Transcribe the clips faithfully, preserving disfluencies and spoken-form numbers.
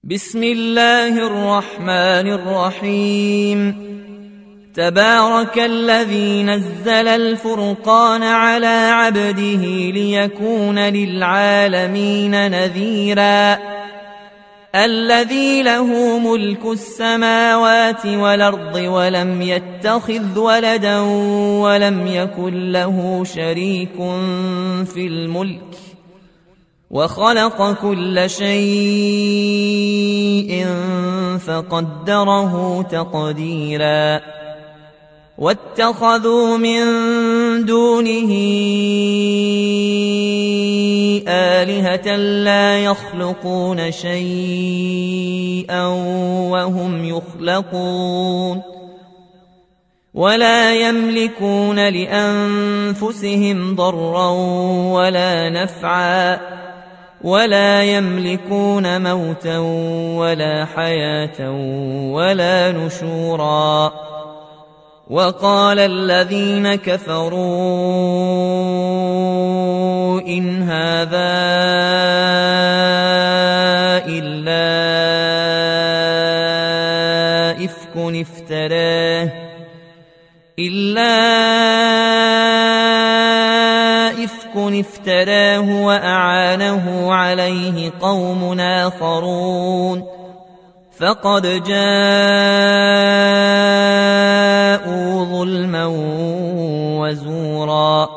بسم الله الرحمن الرحيم. تبارك الذي نزل الفرقان على عبده ليكون للعالمين نذيرا الذي له ملك السماوات والأرض ولم يتخذ ولدا ولم يكن له شريك في الملك وخلق كل شيء فقدره تقديرا واتخذوا من دونه آلهة لا يخلقون شيئا وهم يخلقون ولا يملكون لأنفسهم ضرا ولا نفعا ولا يملكون موتا ولا حياة ولا نشورا. وقال الذين كفروا إن هذا إلا إفك افتراه إلا إفك افتراه وأعانه عليه قوم آخرون فقد جاءوا ظلما وزورا.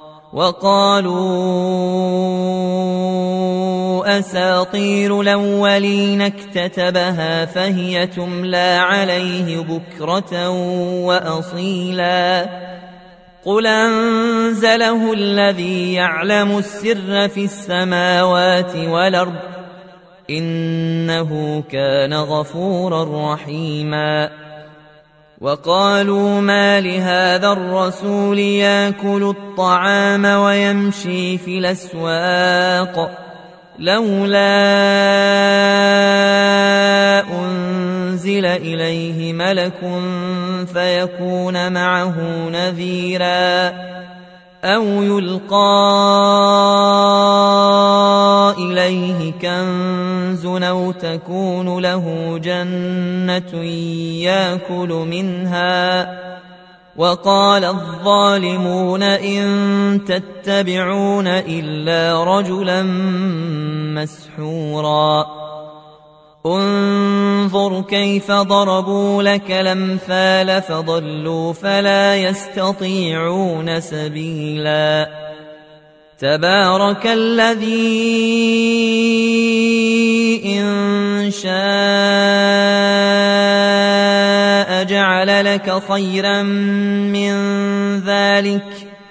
وقالوا أساطير الأولين اكتتبها فهي تملى عليه بكرة وأصيلا قل أنزله الذي يعلم السر في السماوات والأرض إنه كان غفورا رحيما. وقالوا ما لهذا الرسول يأكل الطعام ويمشي في الأسواق لولا أنزل إليه ملك فيكون معه نذيرا أو يلقى إليه كنز أو تكون له جنة يأكل منها. وقال الظالمون إن تتبعون إلا رجلا مسحورا انظر كيف ضربوا لك الأمثال فضلوا فلا يستطيعون سبيلا. تبارك الذي إن شاء جعل لك خيرا من ذلك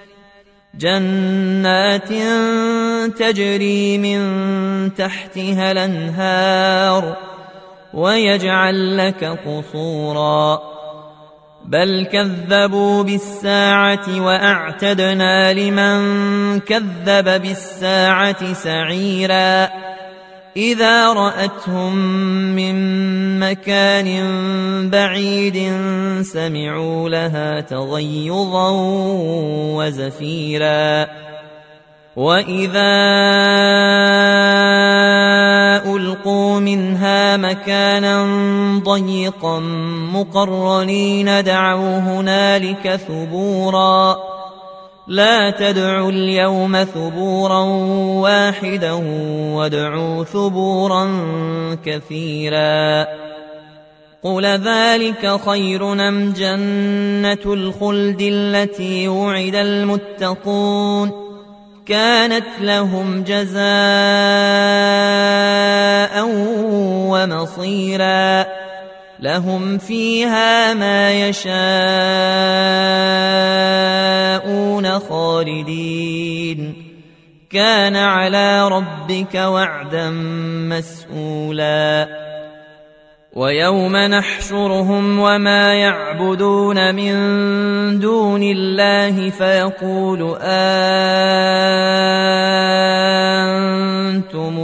جنات تجري من تحتها الأنهار ويجعل لك قصورا بل كذبوا بالساعة وأعتدنا لمن كذب بالساعة سعيرا إذا رأتهم من مكان بعيد سمعوا لها تغيظا وزفيرا وإذا ألقوا منها مكانا ضيقا مقرنين دعوا هنالك ثبورا لا تدعوا اليوم ثبورا واحدا وادعوا ثبورا كثيرا. قل ذلك خير أم جنة الخلد التي وعد المتقون كانت لهم جزاء ومصيرا لهم فيها ما يشاءون خالدين كان على ربك وعدا مسئولا. ويوم نحشرهم وما يعبدون من دون الله فيقول أنتم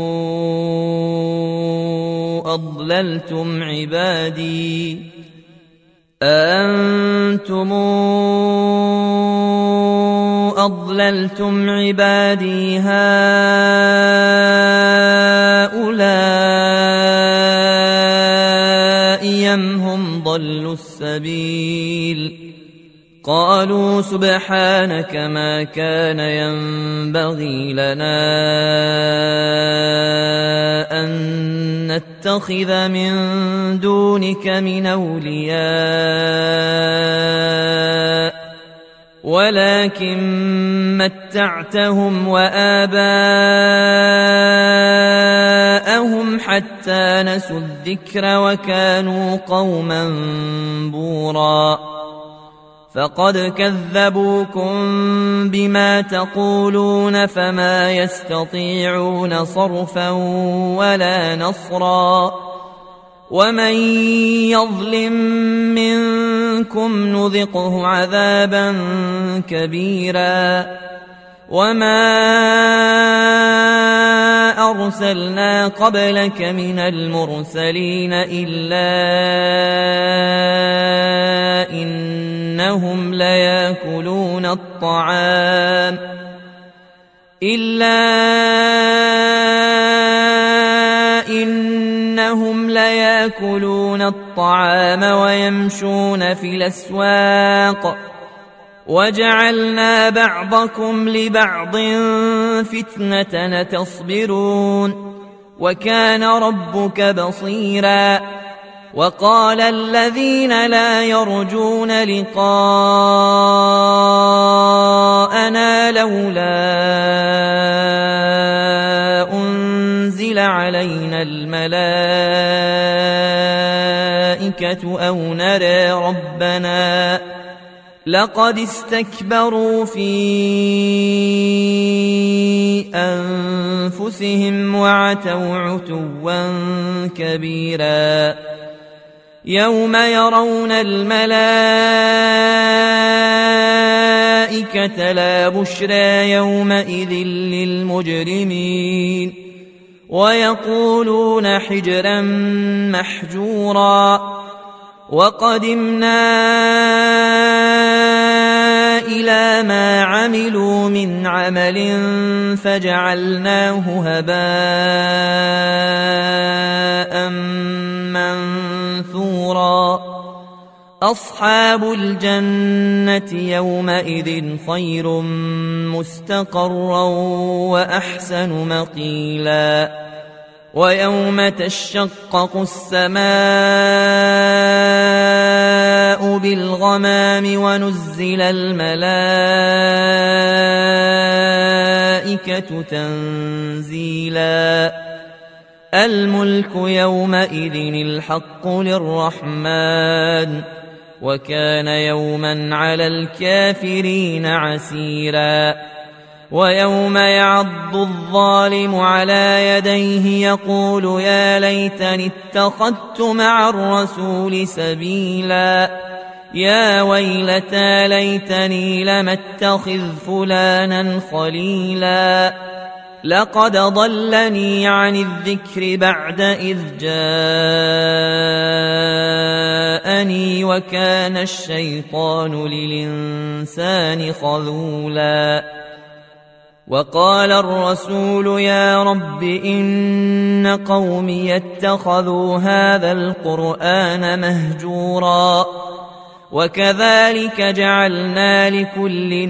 أضللتم عبادي أنتم أضللتم عبادي هؤلاء ضلوا السبيل قالوا سبحانك ما كان ينبغي لنا أن نتخذ من دونك من أولياء ولكن متعتهم وآباءهم حتى نسوا الذكر وكانوا قوما بورا فقد كذبوكم بما تقولون فما يستطيعون صرفا ولا نصرا ومن يظلم منكم نذقه عذابا كبيرا وما أرسلنا قبلك من المرسلين إلا إنهم ليأكلون الطعام إلا إنهم ليأكلون الطعام ويمشون في الأسواق وجعلنا بعضكم لبعض فتنة تصبرون وكان ربك بصيرا وقال الذين لا يرجون لقاءنا لولا أنزل علينا الملائكة أو نرى ربنا لقد استكبروا في أنفسهم وعتوا عتوا كبيرا يوم يرون الملائكة لا بشرى يومئذ للمجرمين ويقولون حجرا محجورا وقدمنا إلى ما عملوا من عمل فجعلناه هباء منثورا أصحاب الجنة يومئذ خير مستقرا وأحسن مقيلا ويوم تشقق السماء بالغمام ونزل الملائكة تنزيلا الملك يومئذ الحق للرحمن وكان يوما على الكافرين عسيرا ويوم يعض الظالم على يديه يقول يا ليتني اتخذت مع الرسول سبيلا يا ويلتى ليتني لم اتخذ فلانا خليلا لقد ضلني عن الذكر بعد إذ جاءني وكان الشيطان للإنسان خذولا وقال الرسول يا رب إن قومي اتخذوا هذا القرآن مهجورا وكذلك جعلنا لكل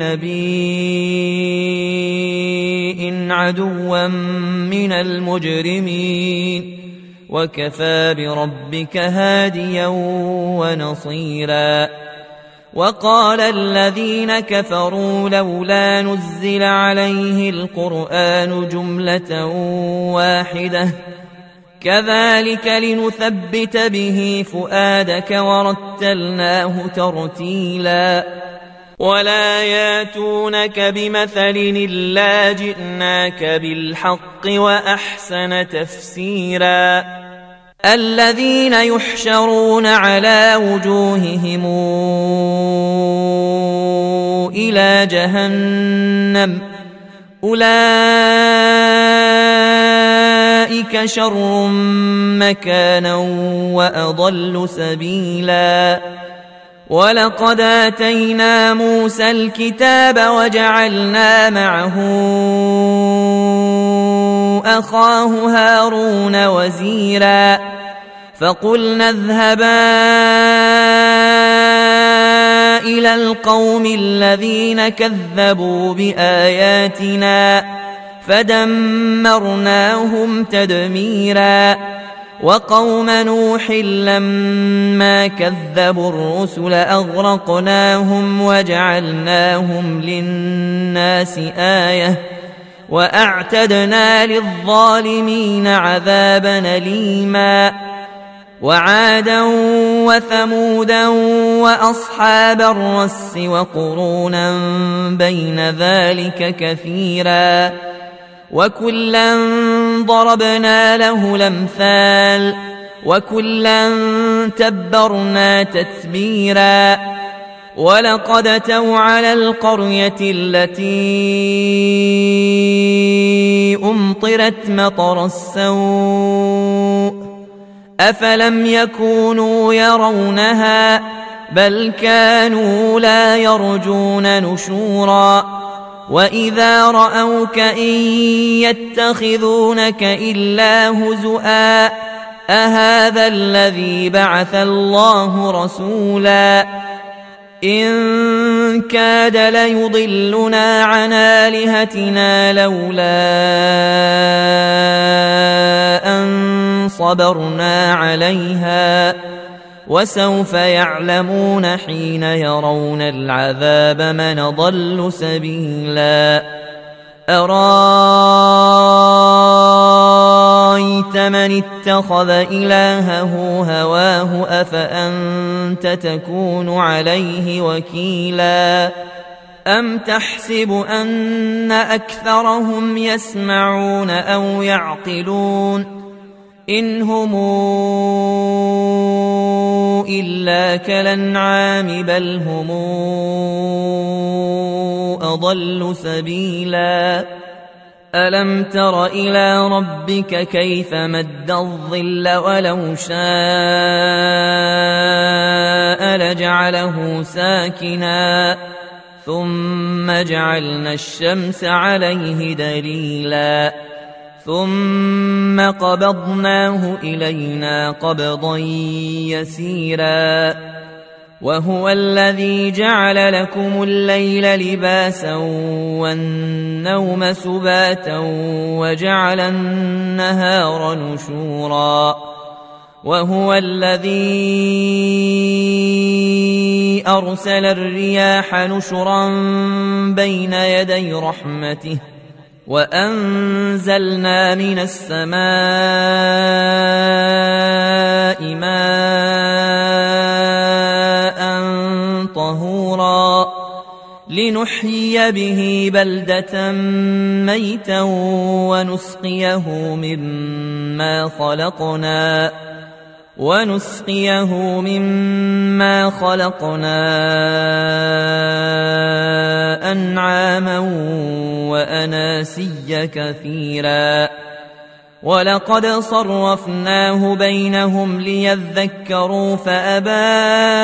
نبي عدوا من المجرمين وكفى بربك هاديا ونصيرا وقال الذين كفروا لولا نزل عليه القرآن جملة واحدة كذلك لنثبت به فؤادك ورتلناه ترتيلا ولا ياتونك بمثل إلا جئناك بالحق وأحسن تفسيرا الذين يحشرون على وجوههم إلى جهنم أولئك شر مكانا وأضل سبيلا ولقد آتينا موسى الكتاب وجعلنا معه أخاه هارون وزيرا فقلنا اذهبا إلى القوم الذين كذبوا بآياتنا فدمرناهم تدميرا وقوم نوح لما كذبوا الرسل أغرقناهم وجعلناهم للناس آية وأعتدنا للظالمين عذابا أليما وعادا وثمودا وأصحاب الرس وقرونا بين ذلك كثيرا وكلا ضربنا له الأمثال وكلا تبرنا تتبيرا ولقد أتوا على القرية التي أمطرت مطر السوء أفلم يكونوا يرونها بل كانوا لا يرجون نشورا وإذا رأوك إن يتخذونك إلا هزؤا أهذا الذي بعث الله رسولا إن كاد ليضلنا عن آلهتنا لولا أن صبرنا عليها وسوف يعلمون حين يرون العذاب من ضل سبيلا أرايت من اتخذ إلهه هواه أفأنت تكون عليه وكيلا أم تحسب أن أكثرهم يسمعون أو يعقلون إن هم إلا كالأنعام بل هم أضل سبيلا ألم تر إلى ربك كيف مد الظل ولو شاء لجعله ساكنا ثم جعلنا الشمس عليه دليلا ثم قبضناه إلينا قبضا يسيرا وهو الذي جعل لكم الليل لباسا والنوم سباتا وجعل النهار نشورا وهو الذي أرسل الرياح نشرا بين يدي رحمته وأنزلنا من السماء ماء طهورا لنحيي به بلدة ميتا ونسقيه مما خلقنا ونسقيه مما خلقنا أنعاما وأناسيا كثيرا ولقد صرفناه بينهم ليذكروا فأبى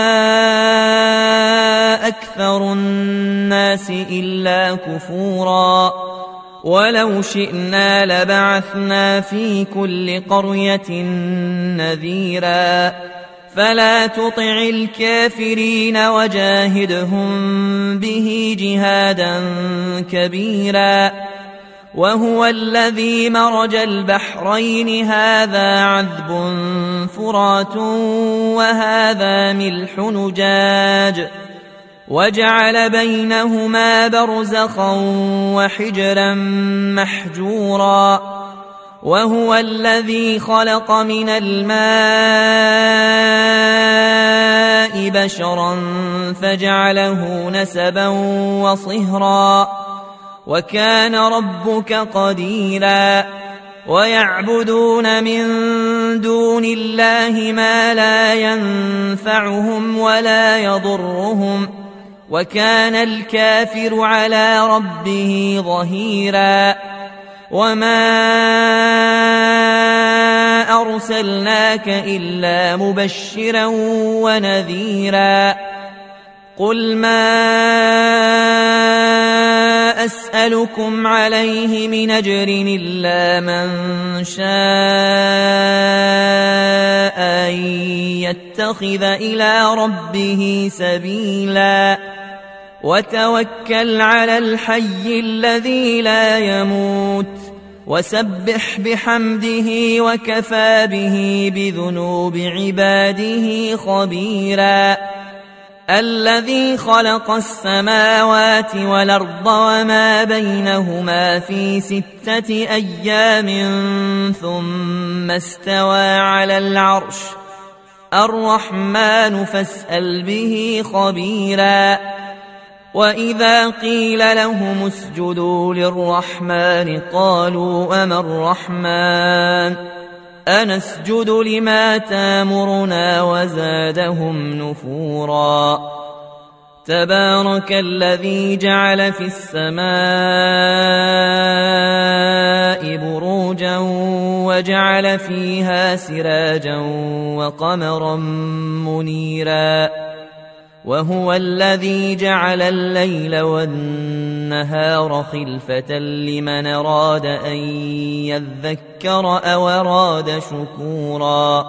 أكثر الناس إلا كفورا ولو شئنا لبعثنا في كل قرية نذيرا فلا تطع الكافرين وجاهدهم به جهادا كبيرا وهو الذي مرج البحرين هذا عذب فرات وهذا ملح نجاج وجعل بينهما برزخا وحجرا محجورا وهو الذي خلق من الماء بشرا فجعله نسبا وصهرا وكان ربك قديرا ويعبدون من دون الله ما لا ينفعهم ولا يضرهم وكان الكافر على ربه ظهيرا وما أرسلناك إلا مبشرا ونذيرا قل ما أسألكم عليه من أجر إلا من شاء أن يتخذ إلى ربه سبيلا وتوكل على الحي الذي لا يموت وسبح بحمده وكفى به بذنوب عباده خبيرا الذي خلق السماوات والأرض وما بينهما في ستة أيام ثم استوى على العرش الرحمن فاسأل به خبيرا وإذا قيل لهم اسجدوا للرحمن قالوا أما الرحمن أنسجد لما تامرنا وزادهم نفورا تبارك الذي جعل في السماء بروجا وجعل فيها سراجا وقمرا منيرا وهو الذي جعل الليل والنهار خلفة لمن أراد أن يذكر أو أراد شكورا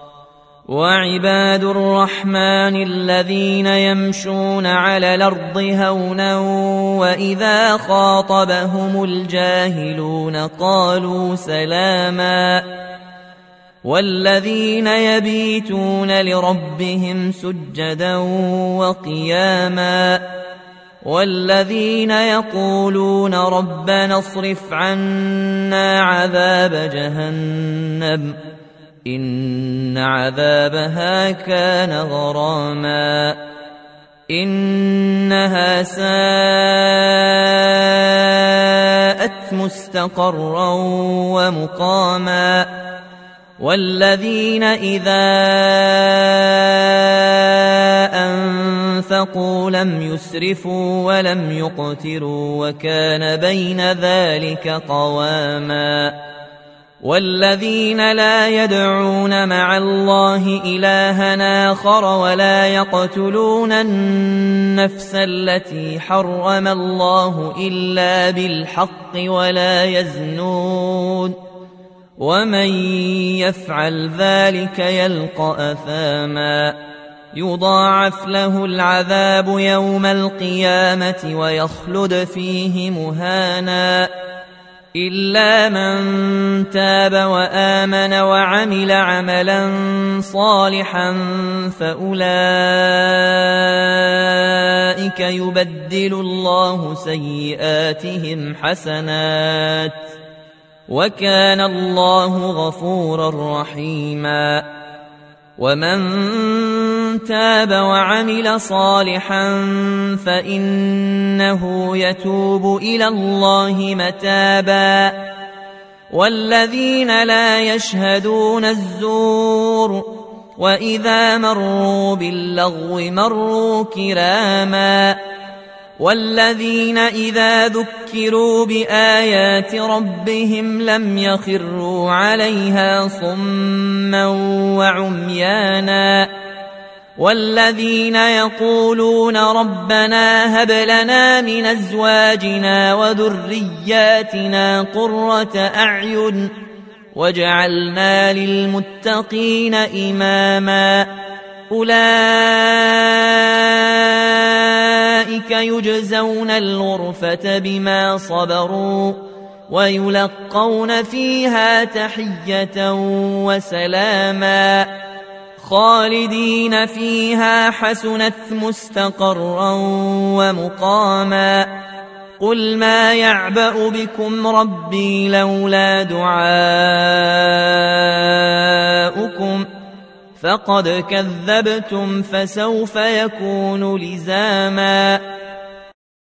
وعباد الرحمن الذين يمشون على الأرض هونا وإذا خاطبهم الجاهلون قالوا سلاما والذين يبيتون لربهم سجدا وقياما والذين يقولون ربنا اصرف عنا عذاب جهنم إن عذابها كان غراما إنها ساءت مستقرا ومقاما والذين إذا أنفقوا لم يسرفوا ولم يقتروا وكان بين ذلك قواما والذين لا يدعون مع الله إلها آخر ولا يقتلون النفس التي حرم الله إلا بالحق ولا يزنون ومن يفعل ذلك يلقى أثاما يضاعف له العذاب يوم القيامة ويخلد فيه مهانا إلا من تاب وآمن وعمل عملا صالحا فأولئك يبدل الله سيئاتهم حسنات وكان الله غفورا رحيما ومن تاب وعمل صالحا فإنه يتوب إلى الله متابا والذين لا يشهدون الزور وإذا مروا باللغو مروا كراما والذين إذا ذكروا بآيات ربهم لم يخروا عليها صما وعميانا والذين يقولون ربنا هب لنا من أزواجنا وذرياتنا قرة أعين واجعلنا للمتقين إماما أولئك يجزون الغرفة بما صبروا ويلقون فيها تحية وسلاما خالدين فيها حسنت مستقرا ومقاما قل ما يعبأ بكم ربي لولا دعاؤكم فقد كذبتم فسوف يكون لزاما